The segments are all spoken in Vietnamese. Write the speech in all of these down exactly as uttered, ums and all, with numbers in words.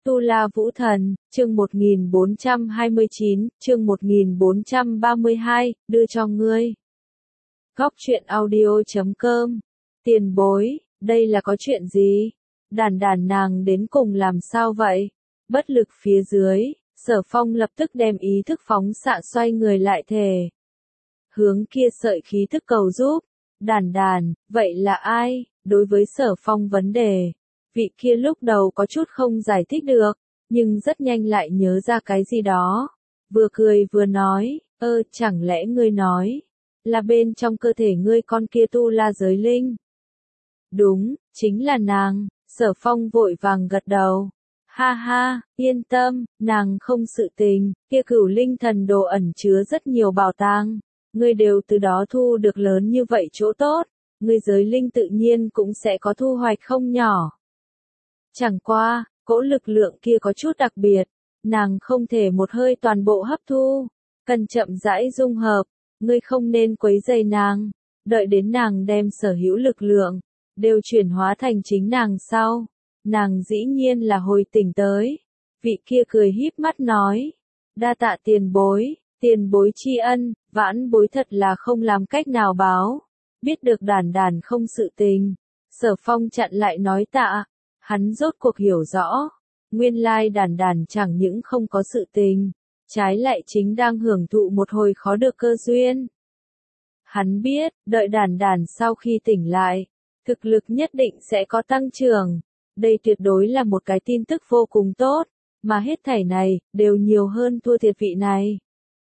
Tu La Vũ Thần, chương một nghìn bốn trăm hai mươi chín, chương một nghìn bốn trăm ba mươi hai, đưa cho ngươi. Góc truyện audio chấm com. Tiền bối, đây là có chuyện gì? Đàn đàn nàng đến cùng làm sao vậy? Bất lực phía dưới, Sở Phong lập tức đem ý thức phóng xạ xoay người lại thề. Hướng kia sợi khí thức cầu giúp. Đàn đàn, vậy là ai? Đối với Sở Phong vấn đề, vị kia lúc đầu có chút không giải thích được, nhưng rất nhanh lại nhớ ra cái gì đó. Vừa cười vừa nói, ơ chẳng lẽ ngươi nói, là bên trong cơ thể ngươi con kia tu la giới linh? Đúng, chính là nàng. Sở Phong vội vàng gật đầu. Ha ha, yên tâm, nàng không sự tình, kia cửu linh thần đồ ẩn chứa rất nhiều bảo tàng. Ngươi đều từ đó thu được lớn như vậy chỗ tốt, ngươi giới linh tự nhiên cũng sẽ có thu hoạch không nhỏ. Chẳng qua, cỗ lực lượng kia có chút đặc biệt, nàng không thể một hơi toàn bộ hấp thu, cần chậm rãi dung hợp, ngươi không nên quấy rầy nàng, đợi đến nàng đem sở hữu lực lượng, đều chuyển hóa thành chính nàng sau. Nàng dĩ nhiên là hồi tỉnh tới, vị kia cười híp mắt nói, đa tạ tiền bối, tiền bối tri ân, vãn bối thật là không làm cách nào báo, biết được đàn đàn không sự tình. Sở Phong chặn lại nói tạ. Hắn rốt cuộc hiểu rõ, nguyên lai đàn đàn chẳng những không có sự tình, trái lại chính đang hưởng thụ một hồi khó được cơ duyên. Hắn biết, đợi đàn đàn sau khi tỉnh lại, thực lực nhất định sẽ có tăng trưởng. Đây tuyệt đối là một cái tin tức vô cùng tốt, mà hết thảy này, đều nhiều hơn thua thiệt vị này.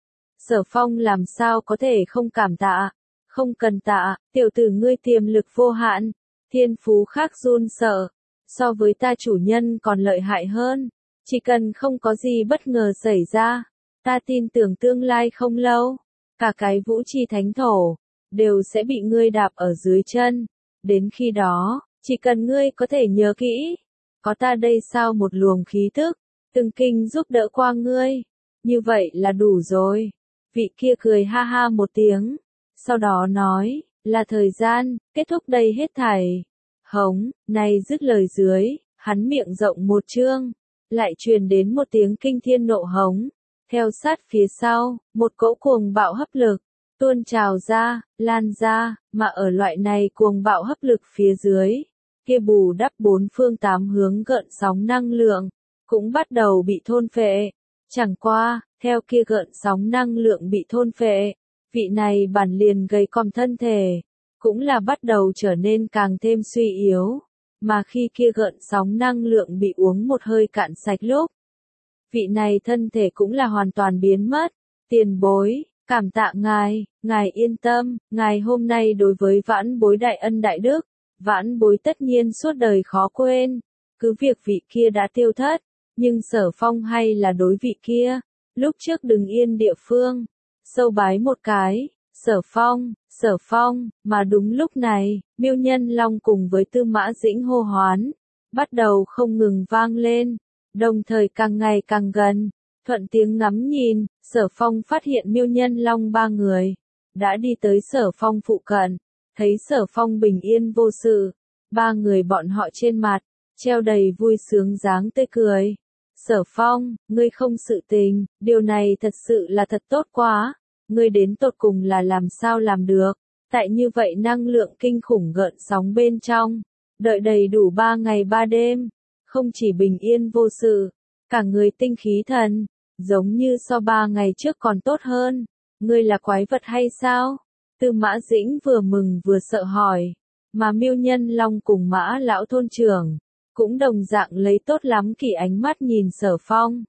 Sở Phong làm sao có thể không cảm tạ, không cần tạ, tiểu tử ngươi tiềm lực vô hạn, thiên phú khác run sợ. So với ta chủ nhân còn lợi hại hơn, chỉ cần không có gì bất ngờ xảy ra, ta tin tưởng tương lai không lâu, cả cái vũ chi thánh thổ, đều sẽ bị ngươi đạp ở dưới chân. Đến khi đó, chỉ cần ngươi có thể nhớ kỹ, có ta đây sao một luồng khí thức, từng kinh giúp đỡ qua ngươi, như vậy là đủ rồi. Vị kia cười ha ha một tiếng, sau đó nói, là thời gian, kết thúc đây hết thảy. Hống, này dứt lời dưới, hắn miệng rộng một trương, lại truyền đến một tiếng kinh thiên nộ hống. Theo sát phía sau, một cỗ cuồng bạo hấp lực, tuôn trào ra, lan ra, mà ở loại này cuồng bạo hấp lực phía dưới, kia bù đắp bốn phương tám hướng gợn sóng năng lượng, cũng bắt đầu bị thôn phệ. Chẳng qua, theo kia gợn sóng năng lượng bị thôn phệ, vị này bản liền gầy còm thân thể, cũng là bắt đầu trở nên càng thêm suy yếu, mà khi kia gợn sóng năng lượng bị uống một hơi cạn sạch lúc, vị này thân thể cũng là hoàn toàn biến mất. Tiền bối, cảm tạ ngài, ngài yên tâm, ngài hôm nay đối với vãn bối đại ân đại đức, vãn bối tất nhiên suốt đời khó quên. Cứ việc vị kia đã tiêu thất, nhưng Sở Phong hay là đối vị kia, lúc trước đừng yên địa phương, sâu bái một cái. Sở Phong, Sở Phong, mà đúng lúc này, Miêu Nhân Long cùng với Tư Mã Dĩnh hô hoán, bắt đầu không ngừng vang lên, đồng thời càng ngày càng gần. Thuận tiếng ngắm nhìn, Sở Phong phát hiện Miêu Nhân Long ba người, đã đi tới Sở Phong phụ cận, thấy Sở Phong bình yên vô sự, ba người bọn họ trên mặt, treo đầy vui sướng dáng tươi cười. Sở Phong, ngươi không sự tình, điều này thật sự là thật tốt quá. Ngươi đến tột cùng là làm sao làm được, tại như vậy năng lượng kinh khủng gợn sóng bên trong, đợi đầy đủ ba ngày ba đêm, không chỉ bình yên vô sự, cả người tinh khí thần, giống như so ba ngày trước còn tốt hơn, ngươi là quái vật hay sao? Tư Mã Dĩnh vừa mừng vừa sợ hỏi, mà Miêu Nhân Long cùng Mã lão thôn trưởng, cũng đồng dạng lấy tốt lắm kỳ ánh mắt nhìn Sở Phong.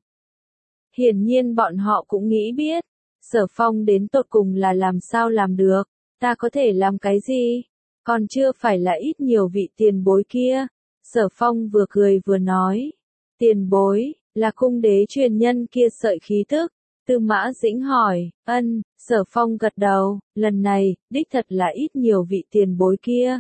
Hiển nhiên bọn họ cũng nghĩ biết, Sở Phong đến tột cùng là làm sao làm được, ta có thể làm cái gì, còn chưa phải là ít nhiều vị tiền bối kia. Sở Phong vừa cười vừa nói, tiền bối, là cung đế truyền nhân kia sợi khí thức. Tư Mã Dĩnh hỏi, ân. Sở Phong gật đầu, lần này, đích thật là ít nhiều vị tiền bối kia.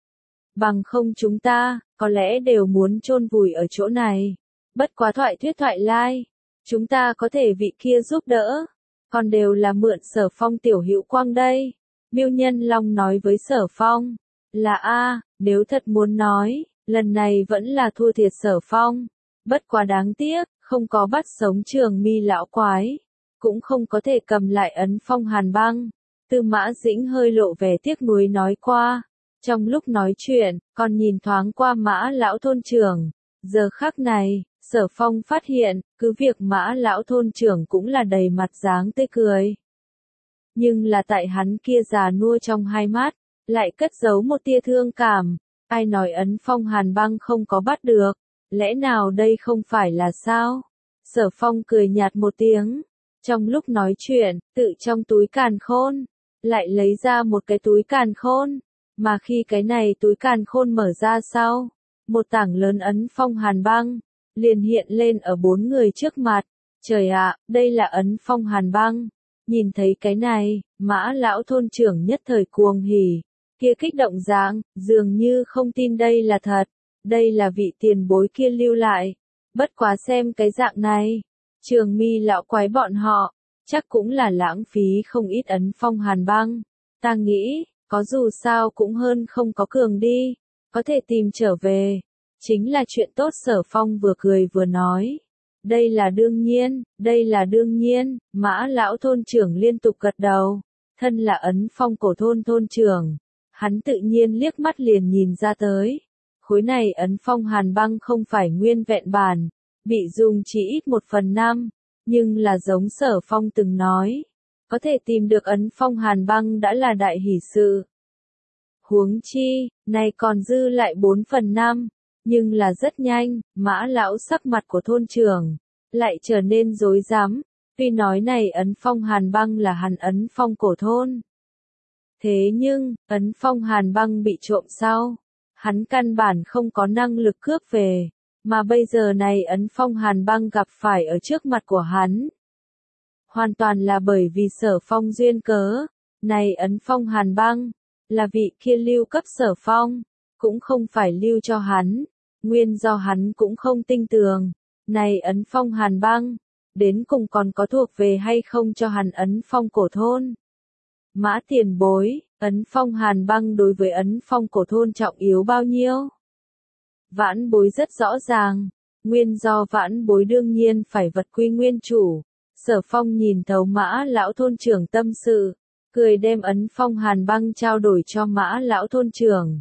Bằng không chúng ta, có lẽ đều muốn chôn vùi ở chỗ này. Bất quá thoại thuyết thoại lai, chúng ta có thể vị kia giúp đỡ, còn đều là mượn Sở Phong tiểu hữu quang đây. Miêu Nhân Long nói với Sở Phong, là a, nếu thật muốn nói, lần này vẫn là thua thiệt Sở Phong. Bất quá đáng tiếc, không có bắt sống Trường Mi lão quái, cũng không có thể cầm lại ấn phong hàn băng. Tư Mã Dĩnh hơi lộ vẻ tiếc nuối nói qua. Trong lúc nói chuyện, còn nhìn thoáng qua Mã lão thôn trưởng. Giờ khắc này, Sở Phong phát hiện, cứ việc Mã lão thôn trưởng cũng là đầy mặt dáng tươi cười. Nhưng là tại hắn kia già nua trong hai mắt, lại cất giấu một tia thương cảm. Ai nói ấn phong hàn băng không có bắt được, lẽ nào đây không phải là sao? Sở Phong cười nhạt một tiếng. Trong lúc nói chuyện, tự trong túi càn khôn, lại lấy ra một cái túi càn khôn. Mà khi cái này túi càn khôn mở ra sau, một tảng lớn ấn phong hàn băng, liền hiện lên ở bốn người trước mặt. Trời ạ, đây là ấn phong hàn băng. Nhìn thấy cái này, Mã lão thôn trưởng nhất thời cuồng hỉ, kia kích động dáng, dường như không tin đây là thật, đây là vị tiền bối kia lưu lại. Bất quá xem cái dạng này, Trường Mi lão quái bọn họ, chắc cũng là lãng phí không ít ấn phong hàn băng. Ta nghĩ, có dù sao cũng hơn không có cường đi, có thể tìm trở về, chính là chuyện tốt. Sở Phong vừa cười vừa nói. Đây là đương nhiên, đây là đương nhiên. Mã lão thôn trưởng liên tục gật đầu. Thân là ấn phong cổ thôn thôn trưởng, hắn tự nhiên liếc mắt liền nhìn ra tới. Khối này ấn phong hàn băng không phải nguyên vẹn bản, bị dùng chỉ ít một phần năm, nhưng là giống Sở Phong từng nói, có thể tìm được ấn phong hàn băng đã là đại hỷ sự. Huống chi, này còn dư lại bốn phần năm. Nhưng là rất nhanh, Mã lão sắc mặt của thôn trưởng lại trở nên rối rắm. Tuy nói này ấn phong hàn băng là hắn ấn phong cổ thôn, thế nhưng, ấn phong hàn băng bị trộm sau, hắn căn bản không có năng lực cướp về, mà bây giờ này ấn phong hàn băng gặp phải ở trước mặt của hắn. Hoàn toàn là bởi vì Sở Phong duyên cớ, này ấn phong hàn băng, là vị kia lưu cấp Sở Phong, cũng không phải lưu cho hắn. Nguyên do hắn cũng không tin tưởng, này ấn phong hàn băng, đến cùng còn có thuộc về hay không cho hắn ấn phong cổ thôn. Mã tiền bối, ấn phong hàn băng đối với ấn phong cổ thôn trọng yếu bao nhiêu? Vãn bối rất rõ ràng, nguyên do vãn bối đương nhiên phải vật quy nguyên chủ. Sở Phong nhìn thấu Mã lão thôn trưởng tâm sự, cười đem ấn phong hàn băng trao đổi cho Mã lão thôn trưởng.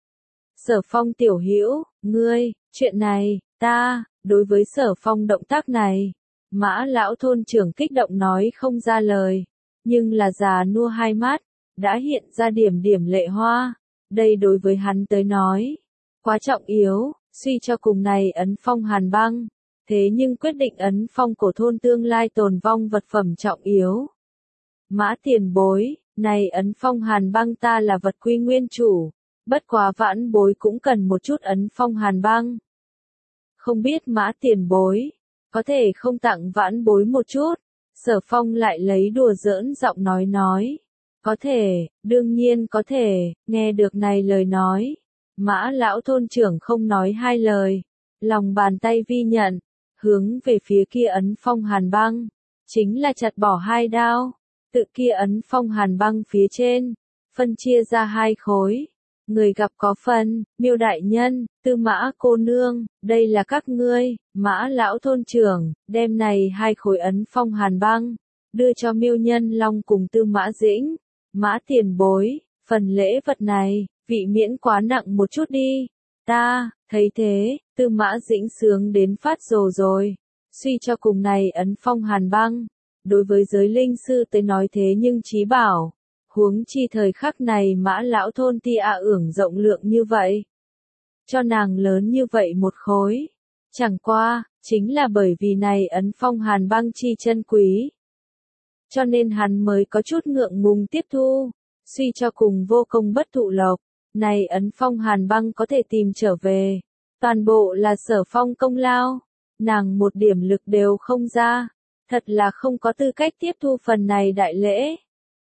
Sở Phong tiểu hữu, ngươi, chuyện này, ta, đối với Sở Phong động tác này, Mã lão thôn trưởng kích động nói không ra lời, nhưng là già nua hai mắt, đã hiện ra điểm điểm lệ hoa, đây đối với hắn tới nói, quá trọng yếu, suy cho cùng này ấn phong hàn băng, thế nhưng quyết định ấn phong cổ thôn tương lai tồn vong vật phẩm trọng yếu. Mã tiền bối, này ấn phong hàn băng ta là vật quy nguyên chủ. Bất quá vãn bối cũng cần một chút ấn phong hàn băng. Không biết Mã tiền bối, có thể không tặng vãn bối một chút? Sở Phong lại lấy đùa giỡn giọng nói nói. Có thể, đương nhiên có thể. Nghe được này lời nói, Mã lão thôn trưởng không nói hai lời, lòng bàn tay vi nhận, hướng về phía kia ấn phong hàn băng, chính là chặt bỏ hai đao. Tự kia ấn phong hàn băng phía trên, phân chia ra hai khối. Người gặp có phần, Miêu đại nhân, Tư Mã cô nương, đây là các ngươi. Mã lão thôn trưởng, đem này hai khối ấn phong hàn băng, đưa cho Miêu Nhân Long cùng Tư Mã Dĩnh. Mã tiền bối, phần lễ vật này, vị miễn quá nặng một chút đi. Ta, thấy thế, Tư Mã Dĩnh sướng đến phát rồ rồi. Suy cho cùng này ấn phong hàn băng, đối với giới linh sư tới nói thế nhưng chí bảo. Huống chi thời khắc này Mã lão thôn ti a ưởng rộng lượng như vậy. Cho nàng lớn như vậy một khối. Chẳng qua, chính là bởi vì này ấn phong hàn băng chi chân quý. Cho nên hắn mới có chút ngượng ngùng tiếp thu. Suy cho cùng vô công bất thụ lộc. Này ấn phong hàn băng có thể tìm trở về. Toàn bộ là Sở Phong công lao. Nàng một điểm lực đều không ra. Thật là không có tư cách tiếp thu phần này đại lễ.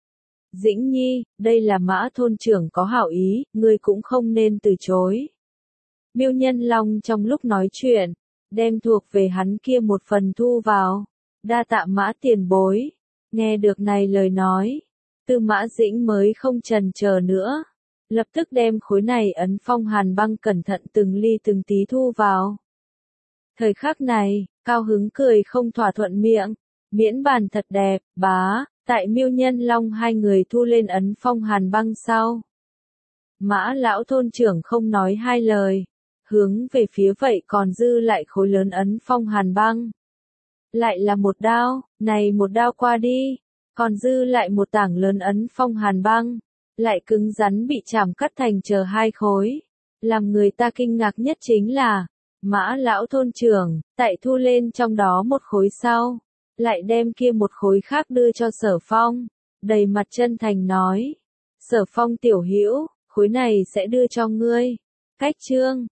Dĩnh Nhi, đây là Mã thôn trưởng có hảo ý, ngươi cũng không nên từ chối. Miêu Nhân Long trong lúc nói chuyện, đem thuộc về hắn kia một phần thu vào. Đa tạ Mã tiền bối. Nghe được này lời nói, Tư Mã Dĩnh mới không chần chờ nữa. Lập tức đem khối này ấn phong hàn băng cẩn thận từng ly từng tí thu vào. Thời khắc này, cao hứng cười không thỏa thuận miệng, miễn bàn thật đẹp, bá, tại Miêu Nhân Long hai người thu lên ấn phong hàn băng sau. Mã lão thôn trưởng không nói hai lời, hướng về phía vậy còn dư lại khối lớn ấn phong hàn băng. Lại là một đao, này một đao qua đi, còn dư lại một tảng lớn ấn phong hàn băng, lại cứng rắn bị chảm cắt thành chờ hai khối. Làm người ta kinh ngạc nhất chính là, Mã lão thôn trưởng, tại thu lên trong đó một khối sau, lại đem kia một khối khác đưa cho Sở Phong, đầy mặt chân thành nói. Sở Phong tiểu hữu, khối này sẽ đưa cho ngươi. Cách chương